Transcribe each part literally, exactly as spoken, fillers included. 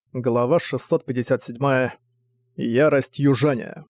Глава шестьсот пятьдесят семь. Ярость южаня.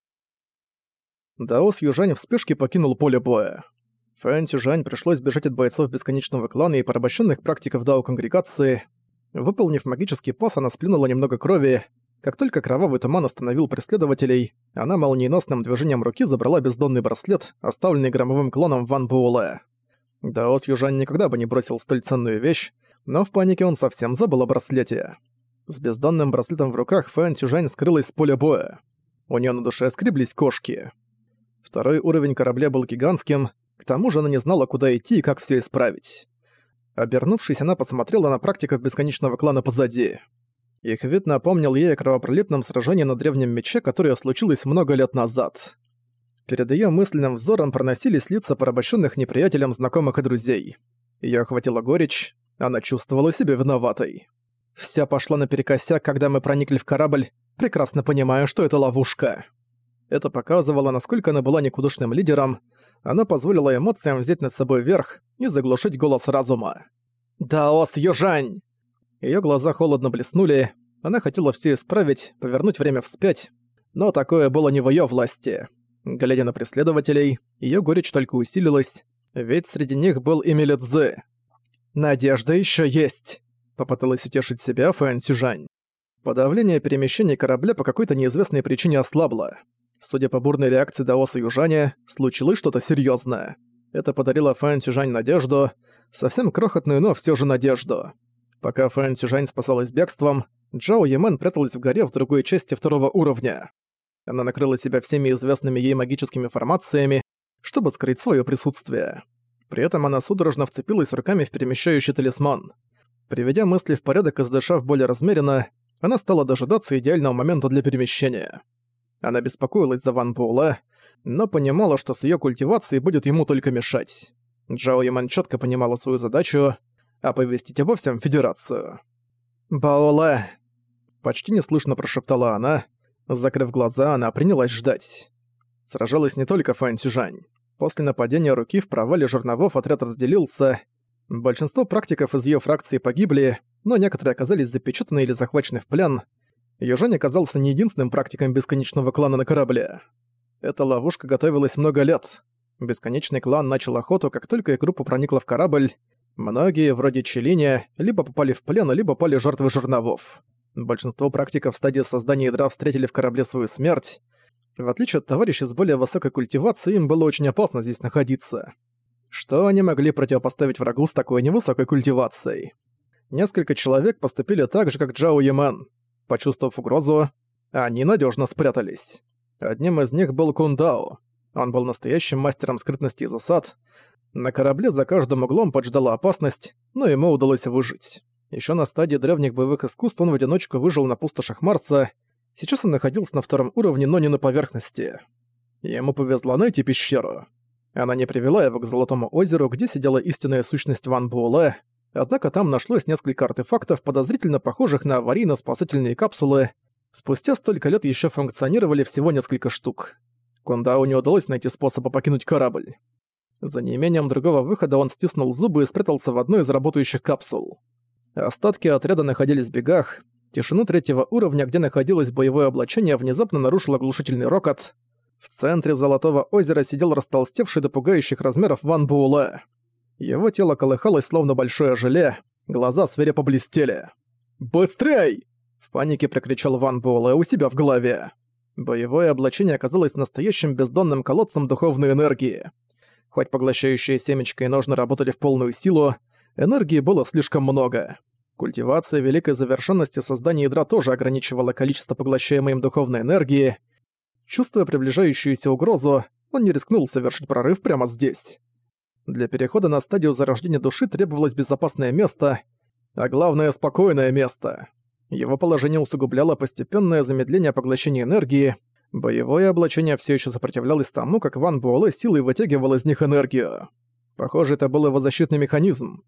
Даос Южань в спешке покинул поле боя. Фэн Цюжань пришлось бежать от бойцов Бесконечного клана и порабощенных практиков Дао-конгрегации. Выполнив магический пас, она сплюнула немного крови. Как только кровавый туман остановил преследователей, она молниеносным движением руки забрала бездонный браслет, оставленный громовым клоном Ван Буэлэ. Даос Южань никогда бы не бросил столь ценную вещь, но в панике он совсем забыл о браслете. С бездонным браслетом в руках Фэн Цюжань скрылась с поля боя. У неё на душе скреблись кошки. Второй уровень корабля был гигантским, к тому же она не знала, куда идти и как всё исправить. Обернувшись, она посмотрела на практиков Бесконечного клана позади. Их вид напомнил ей о кровопролитном сражении на древнем мече, которое случилось много лет назад. Перед её мысленным взором проносились лица порабощенных неприятелем знакомых и друзей. Её охватила горечь, она чувствовала себя виноватой. Всё пошло наперекосяк, когда мы проникли в корабль, прекрасно понимая, что это ловушка. Это показывало, насколько она была никудышным лидером. Она позволила эмоциям взять над собой верх и заглушить голос разума. «Даос Южань!» Её глаза холодно блеснули. Она хотела всё исправить, повернуть время вспять, но такое было не в её власти. Глядя на преследователей, её горечь только усилилась, ведь среди них был Эмили Цзы. «Надежда ещё есть!» Попыталась утешить себя Фэн Цюжань. Подавление перемещения корабля по какой-то неизвестной причине ослабло. Судя по бурной реакции Даоса Южаня, случилось что-то серьёзное. Это подарило Фэн Цюжань надежду, совсем крохотную, но всё же надежду. Пока Фэн Цюжань спасалась бегством, Джао Ямэн пряталась в горе в другой части второго уровня. Она накрыла себя всеми известными ей магическими формациями, чтобы скрыть своё присутствие. При этом она судорожно вцепилась руками в перемещающий талисман. Приведя мысли в порядок и задышав более размеренно, она стала дожидаться идеального момента для перемещения. Она беспокоилась за Ван Буэлэ, но понимала, что с её культивацией будет ему только мешать. Джао Ямэн чётко понимала свою задачу — оповестить обо всем Федерацию. «Баолэ!» — почти неслышно прошептала она. Закрыв глаза, она принялась ждать. Сражалась не только Фэн Цюжань. После нападения руки в провале жерновов отряд разделился. Большинство практиков из её фракции погибли, но некоторые оказались запечатаны или захвачены в плен. Южань оказался не единственным практиком Бесконечного клана на корабле. Эта ловушка готовилась много лет. Бесконечный клан начал охоту, как только их группа проникла в корабль. Многие, вроде Челиня, либо попали в плен, либо пали жертвой жерновов. Большинство практиков в стадии создания ядра встретили в корабле свою смерть. В отличие от товарищей с более высокой культивацией, им было очень опасно здесь находиться. Что они могли противопоставить врагу с такой невысокой культивацией? Несколько человек поступили так же, как Джао Ямэн. Почувствовав угрозу, они надежно спрятались. Одним из них был Кун Дао. Он был настоящим мастером скрытности и засад. На корабле за каждым углом поджидала опасность, но ему удалось выжить. Еще на стадии древних боевых искусств он в одиночку выжил на пустошах Марса. Сейчас он находился на втором уровне, но не на поверхности. Ему повезло найти пещеру. Она не привела его к Золотому озеру, где сидела истинная сущность Ван Буэлэ, однако там нашлось несколько артефактов, подозрительно похожих на аварийно-спасательные капсулы. Спустя столько лет еще функционировали всего несколько штук. Кун Дао не удалось найти способа покинуть корабль. За неимением другого выхода он стиснул зубы и спрятался в одной из работающих капсул. Остатки отряда находились в бегах. Тишину третьего уровня, где находилось боевое облачение, внезапно нарушил оглушительный рокот. В центре Золотого озера сидел растолстевший до пугающих размеров Ван Буэлэ. Его тело колыхалось, словно большое желе, глаза свирепо блестели. «Быстрей!» — в панике прокричал Ван Буэлэ у себя в голове. Боевое облачение оказалось настоящим бездонным колодцем духовной энергии. Хоть поглощающие семечко и ножны работали в полную силу, энергии было слишком много. Культивация великой завершенности создания ядра тоже ограничивала количество поглощаемой им духовной энергии. Чувствуя приближающуюся угрозу, он не рискнул совершить прорыв прямо здесь. Для перехода на стадию зарождения души требовалось безопасное место, а главное — спокойное место. Его положение усугубляло постепенное замедление поглощения энергии. Боевое облачение все еще сопротивлялось тому, как Ван Буэлэ силой вытягивал из них энергию. Похоже, это был его защитный механизм.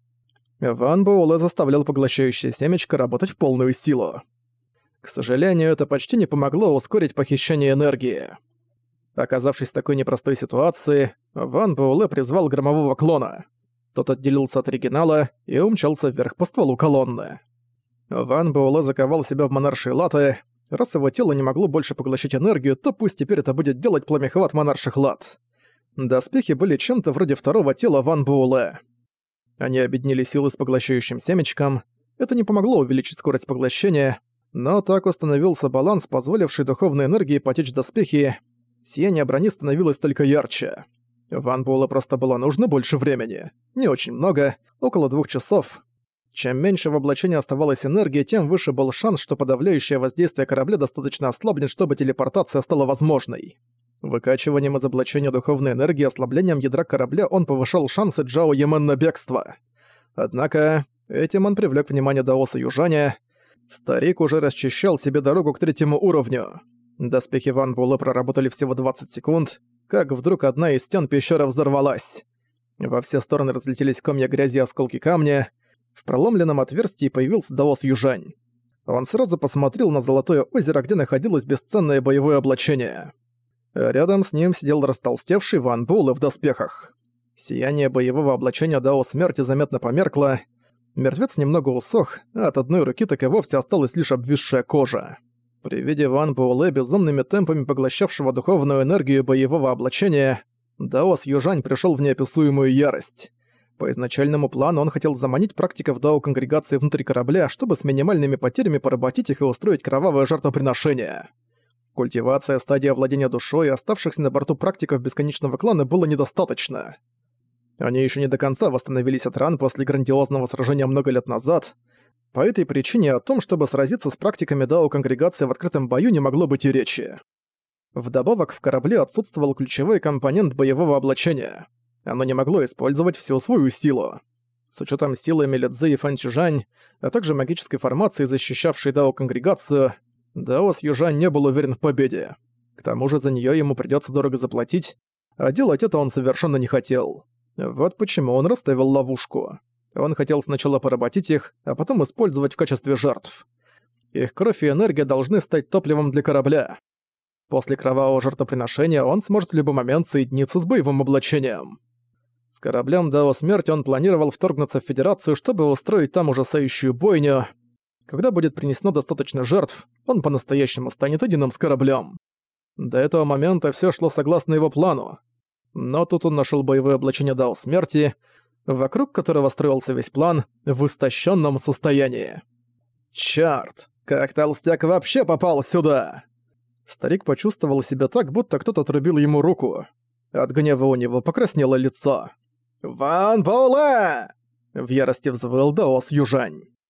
Ван Буэлэ заставлял поглощающее семечко работать в полную силу. К сожалению, это почти не помогло ускорить похищение энергии. Оказавшись в такой непростой ситуации, Ван Буэлэ призвал громового клона. Тот отделился от оригинала и умчался вверх по стволу колонны. Ван Буэлэ заковал себя в монаршие латы. Раз его тело не могло больше поглощать энергию, то пусть теперь это будет делать пламяхват монарших лат. Доспехи были чем-то вроде второго тела Ван Буэлэ. Они объединили силы с поглощающим семечком. Это не помогло увеличить скорость поглощения, но так установился баланс, позволивший духовной энергии потечь в доспехи. Сияние брони становилось только ярче. Ван Буэлэ просто было нужно больше времени. Не очень много, около двух часов. Чем меньше в облачении оставалось энергии, тем выше был шанс, что подавляющее воздействие корабля достаточно ослабнет, чтобы телепортация стала возможной. Выкачиванием из облачения духовной энергии и ослаблением ядра корабля он повышал шансы Джао Ямен на бегство. Однако, этим он привлек внимание даоса Южаня. Старик уже расчищал себе дорогу к третьему уровню. Доспехи Ван Буэлэ проработали всего двадцать секунд, как вдруг одна из стен пещеры взорвалась. Во все стороны разлетелись комья грязи и осколки камня. В проломленном отверстии появился даос Южань. Он сразу посмотрел на Золотое озеро, где находилось бесценное боевое облачение. Рядом с ним сидел растолстевший Ван Буэлэ в доспехах. Сияние боевого облачения Дао Смерти заметно померкло. Мертвец немного усох, а от одной руки так и вовсе осталась лишь обвисшая кожа. При виде Ван Буэлэ, безумными темпами поглощавшего духовную энергию боевого облачения, даос Южань пришел в неописуемую ярость. По изначальному плану он хотел заманить практиков дао-конгрегации внутрь корабля, чтобы с минимальными потерями поработить их и устроить кровавое жертвоприношение. Культивация стадии овладения душой и оставшихся на борту практиков бесконечного клана было недостаточно. Они еще не до конца восстановились от ран после грандиозного сражения много лет назад. По этой причине о том, чтобы сразиться с практиками дао-конгрегации в открытом бою, не могло быть и речи. Вдобавок, в корабле отсутствовал ключевой компонент боевого облачения. Оно не могло использовать всю свою силу. С учетом силы Мелидзе и Фэнчжань, а также магической формации, защищавшей дао-конгрегацию, даос Южань не был уверен в победе. К тому же за нее ему придется дорого заплатить, а делать это он совершенно не хотел. Вот почему он расставил ловушку. Он хотел сначала поработить их, а потом использовать в качестве жертв. Их кровь и энергия должны стать топливом для корабля. После кровавого жертвоприношения он сможет в любой момент соединиться с боевым облачением. С кораблем Дао Смерти он планировал вторгнуться в Федерацию, чтобы устроить там ужасающую бойню. Когда будет принесено достаточно жертв, он по-настоящему станет единым с кораблем. До этого момента все шло согласно его плану. Но тут он нашел боевое облачение Дао Смерти, вокруг которого строился весь план, в истощенном состоянии. «Чёрт, как толстяк вообще попал сюда?» Старик почувствовал себя так, будто кто-то отрубил ему руку. От гнева у него покраснело лицо. «Ван Буэлэ!» — в ярости взвыл даос Южань.